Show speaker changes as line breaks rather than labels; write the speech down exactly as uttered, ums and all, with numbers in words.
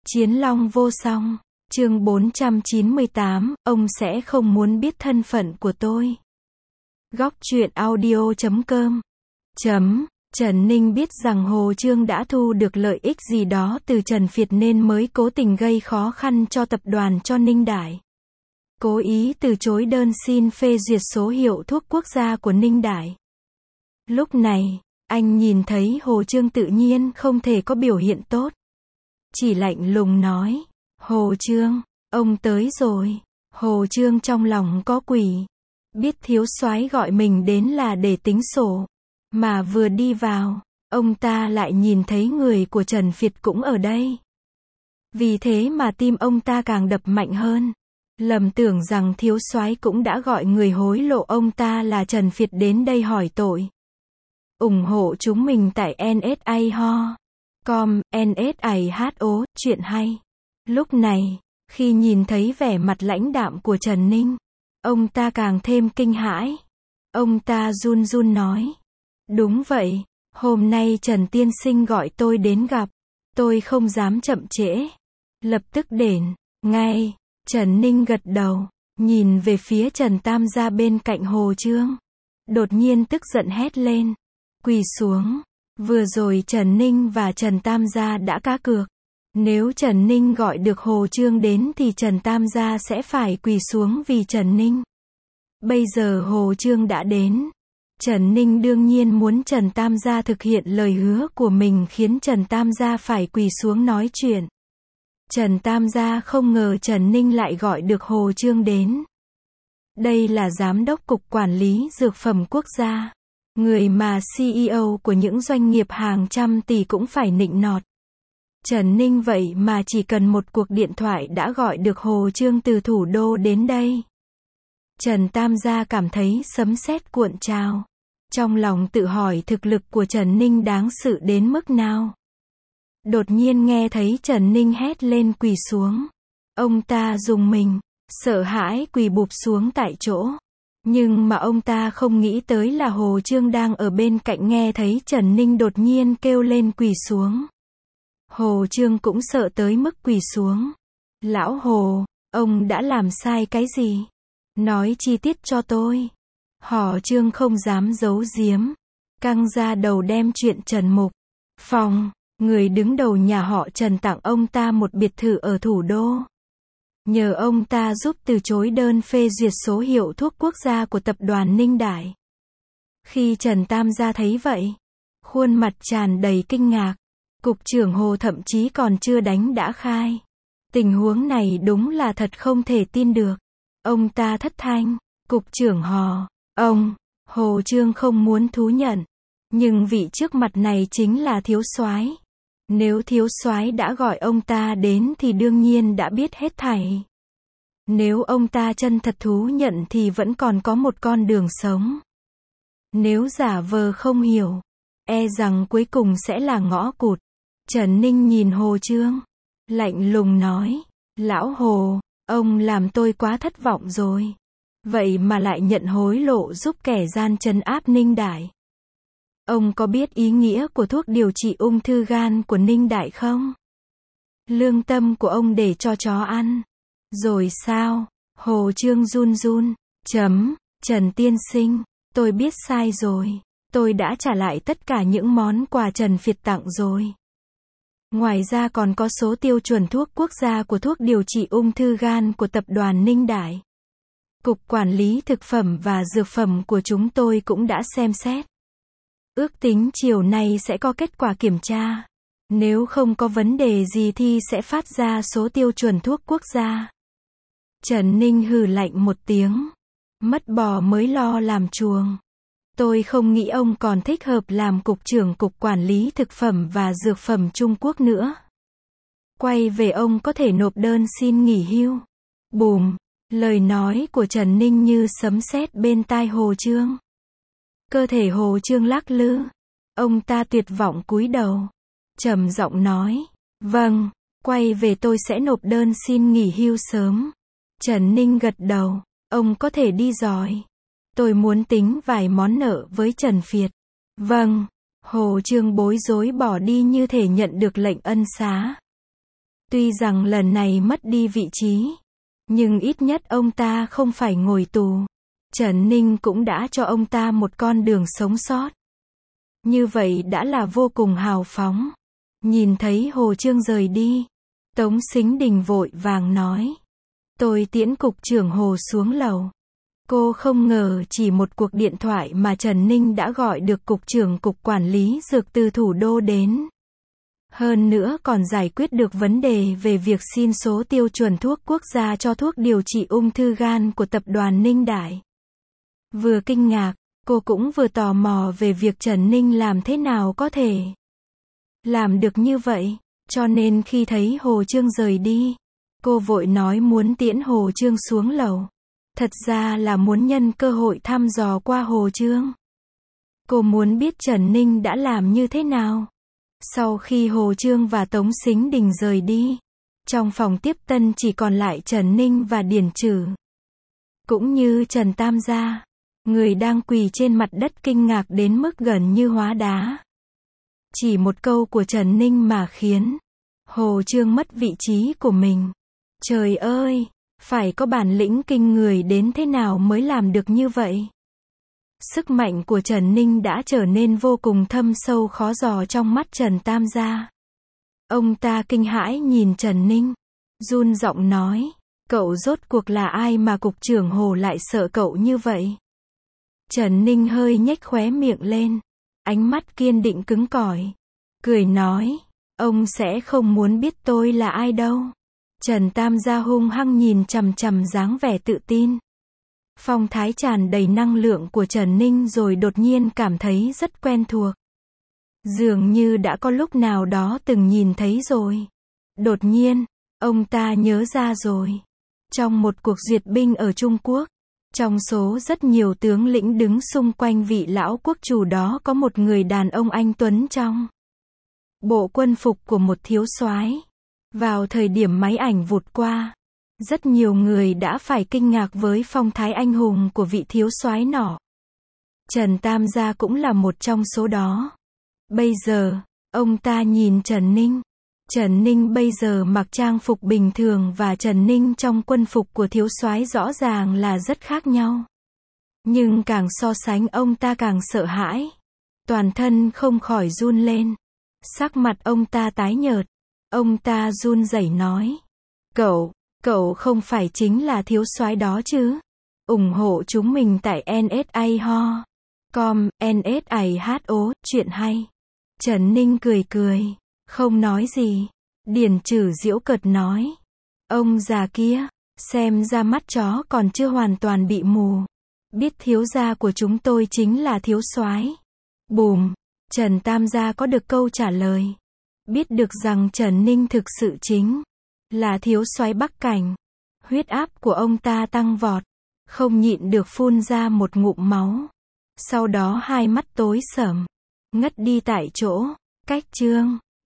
Chiến Long vô song. Chương bốn trăm chín mươi tám, ông sẽ không muốn biết thân phận của tôi. Góc truyện audio chấm com. Chấm. Trần Ninh biết rằng Hồ Chương đã thu được lợi ích gì đó từ Trần Việt nên mới cố tình gây khó khăn cho tập đoàn cho Ninh Đại. Cố ý từ chối đơn xin phê duyệt số hiệu thuốc quốc gia của Ninh Đại. Lúc này, anh nhìn thấy Hồ Chương tự nhiên không thể có biểu hiện tốt. Chỉ lạnh lùng nói, Hồ Chương, ông tới rồi. Hồ Chương trong lòng có quỷ. Biết thiếu soái gọi mình đến là để tính sổ. Mà vừa đi vào, ông ta lại nhìn thấy người của Trần Việt cũng ở đây. Vì thế mà tim ông ta càng đập mạnh hơn. Lầm tưởng rằng thiếu soái cũng đã gọi người hối lộ ông ta là Trần Việt đến đây hỏi tội. Ủng hộ chúng mình tại en ét a ho com, en ét a hát o, chuyện hay. Lúc này, khi nhìn thấy vẻ mặt lãnh đạm của Trần Ninh, ông ta càng thêm kinh hãi. Ông ta run run nói. Đúng vậy, hôm nay Trần Tiên Sinh gọi tôi đến gặp. Tôi không dám chậm trễ. Lập tức đến, ngay. Trần Ninh gật đầu, nhìn về phía Trần Tam Gia bên cạnh Hồ Chương. Đột nhiên tức giận hét lên. Quỳ xuống. Vừa rồi Trần Ninh và Trần Tam Gia đã cá cược. Nếu Trần Ninh gọi được Hồ Chương đến thì Trần Tam Gia sẽ phải quỳ xuống vì Trần Ninh. Bây giờ Hồ Chương đã đến. Trần Ninh đương nhiên muốn Trần Tam Gia thực hiện lời hứa của mình khiến Trần Tam Gia phải quỳ xuống nói chuyện. Trần Tam Gia không ngờ Trần Ninh lại gọi được Hồ Chương đến. Đây là Giám đốc Cục Quản lý Dược phẩm Quốc gia. Người mà xê e ô của những doanh nghiệp hàng trăm tỷ cũng phải nịnh nọt. Trần Ninh vậy mà chỉ cần một cuộc điện thoại đã gọi được Hồ Chương từ thủ đô đến đây. Trần Tam Gia cảm thấy sấm sét cuộn trào. Trong lòng tự hỏi thực lực của Trần Ninh đáng sợ đến mức nào. Đột nhiên nghe thấy Trần Ninh hét lên quỳ xuống. Ông ta rùng mình, sợ hãi quỳ bụp xuống tại chỗ. Nhưng mà ông ta không nghĩ tới là Hồ Chương đang ở bên cạnh nghe thấy Trần Ninh đột nhiên kêu lên quỳ xuống. Hồ Chương cũng sợ tới mức quỳ xuống. Lão Hồ, ông đã làm sai cái gì? Nói chi tiết cho tôi. Hồ Chương không dám giấu giếm. Căng ra đầu đem chuyện Trần Mục Phong, người đứng đầu nhà họ Trần tặng ông ta một biệt thự ở thủ đô. Nhờ ông ta giúp từ chối đơn phê duyệt số hiệu thuốc quốc gia của tập đoàn Ninh Đại. Khi Trần Tam Gia thấy vậy, khuôn mặt tràn đầy kinh ngạc. Cục trưởng Hồ thậm chí còn chưa đánh đã khai. Tình huống này đúng là thật không thể tin được. Ông ta thất thanh. Cục trưởng Hồ, ông, Hồ Chương không muốn thú nhận. Nhưng vị trước mặt này chính là thiếu soái. Nếu thiếu soái đã gọi ông ta đến thì đương nhiên đã biết hết thảy. Nếu ông ta chân thật thú nhận thì vẫn còn có một con đường sống. Nếu giả vờ không hiểu, e rằng cuối cùng sẽ là ngõ cụt. Trần Ninh nhìn Hồ Chương, lạnh lùng nói, Lão Hồ, ông làm tôi quá thất vọng rồi. Vậy mà lại nhận hối lộ giúp kẻ gian trấn áp Ninh Đại. Ông có biết ý nghĩa của thuốc điều trị ung thư gan của Ninh Đại không? Lương tâm của ông để cho chó ăn. Rồi sao? Hồ Chương run run. Chấm. Trần Tiên Sinh, tôi biết sai rồi. Tôi đã trả lại tất cả những món quà Trần Việt tặng rồi. Ngoài ra còn có số tiêu chuẩn thuốc quốc gia của thuốc điều trị ung thư gan của tập đoàn Ninh Đại. Cục Quản lý Thực phẩm và Dược phẩm của chúng tôi cũng đã xem xét. Ước tính chiều nay sẽ có kết quả kiểm tra. Nếu không có vấn đề gì thì sẽ phát ra số tiêu chuẩn thuốc quốc gia. Trần Ninh hừ lạnh một tiếng. Mất bò mới lo làm chuồng. Tôi không nghĩ ông còn thích hợp làm cục trưởng Cục Quản lý Thực phẩm và Dược phẩm Trung Quốc nữa. Quay về ông có thể nộp đơn xin nghỉ hưu. Bùm, lời nói của Trần Ninh như sấm sét bên tai Hồ Chương. Cơ thể Hồ Chương lắc lư. Ông ta tuyệt vọng cúi đầu. Trầm giọng nói. Vâng, quay về tôi sẽ nộp đơn xin nghỉ hưu sớm. Trần Ninh gật đầu. Ông có thể đi rồi. Tôi muốn tính vài món nợ với Trần Việt. Vâng. Hồ Chương bối rối bỏ đi như thể nhận được lệnh ân xá. Tuy rằng lần này mất đi vị trí, nhưng ít nhất ông ta không phải ngồi tù. Trần Ninh cũng đã cho ông ta một con đường sống sót. Như vậy đã là vô cùng hào phóng. Nhìn thấy Hồ Chương rời đi, Tống Sính Đình vội vàng nói. Tôi tiễn cục trưởng Hồ xuống lầu. Cô không ngờ chỉ một cuộc điện thoại mà Trần Ninh đã gọi được cục trưởng cục quản lý dược từ thủ đô đến. Hơn nữa còn giải quyết được vấn đề về việc xin số tiêu chuẩn thuốc quốc gia cho thuốc điều trị ung thư gan của tập đoàn Ninh Đại. Vừa kinh ngạc, cô cũng vừa tò mò về việc Trần Ninh làm thế nào có thể làm được như vậy. Cho nên khi thấy Hồ Chương rời đi, cô vội nói muốn tiễn Hồ Chương xuống lầu. Thật ra là muốn nhân cơ hội thăm dò qua Hồ Chương. Cô muốn biết Trần Ninh đã làm như thế nào. Sau khi Hồ Chương và Tống Sính Đình rời đi, trong phòng tiếp tân chỉ còn lại Trần Ninh và Điển Trử. Cũng như Trần Tam Gia, người đang quỳ trên mặt đất kinh ngạc đến mức gần như hóa đá. Chỉ một câu của Trần Ninh mà khiến Hồ Chương mất vị trí của mình. Trời ơi, phải có bản lĩnh kinh người đến thế nào mới làm được như vậy? Sức mạnh của Trần Ninh đã trở nên vô cùng thâm sâu khó dò trong mắt Trần Tam Gia. Ông ta kinh hãi nhìn Trần Ninh, run giọng nói, cậu rốt cuộc là ai mà cục trưởng Hồ lại sợ cậu như vậy? Trần Ninh hơi nhếch khóe miệng lên, ánh mắt kiên định cứng cỏi, cười nói, ông sẽ không muốn biết tôi là ai đâu. Trần Tam Gia hung hăng nhìn chằm chằm dáng vẻ tự tin, phong thái tràn đầy năng lượng của Trần Ninh rồi đột nhiên cảm thấy rất quen thuộc. Dường như đã có lúc nào đó từng nhìn thấy rồi. Đột nhiên, ông ta nhớ ra rồi. Trong một cuộc duyệt binh ở Trung Quốc, trong số rất nhiều tướng lĩnh đứng xung quanh vị lão quốc chủ đó có một người đàn ông anh tuấn trong bộ quân phục của một thiếu soái. Vào thời điểm máy ảnh vụt qua, rất nhiều người đã phải kinh ngạc với phong thái anh hùng của vị thiếu soái nọ. Trần Tam Gia cũng là một trong số đó. Bây giờ, ông ta nhìn Trần Ninh. Trần Ninh bây giờ mặc trang phục bình thường và Trần Ninh trong quân phục của thiếu soái rõ ràng là rất khác nhau. Nhưng càng so sánh ông ta càng sợ hãi. Toàn thân không khỏi run lên. Sắc mặt ông ta tái nhợt. Ông ta run rẩy nói. Cậu, cậu không phải chính là thiếu soái đó chứ? Ủng hộ chúng mình tại en ét a ho com, en ét a hát o, chuyện hay. Trần Ninh cười cười, không nói gì. Điển Trử giễu cợt nói. Ông già kia, xem ra mắt chó còn chưa hoàn toàn bị mù. Biết thiếu gia của chúng tôi chính là thiếu soái. Bùm, Trần Tam Gia có được câu trả lời. Biết được rằng Trần Ninh thực sự chính là thiếu soái Bắc Cảnh. Huyết áp của ông ta tăng vọt, không nhịn được phun ra một ngụm máu. Sau đó hai mắt tối sầm, ngất đi tại chỗ. Cách chương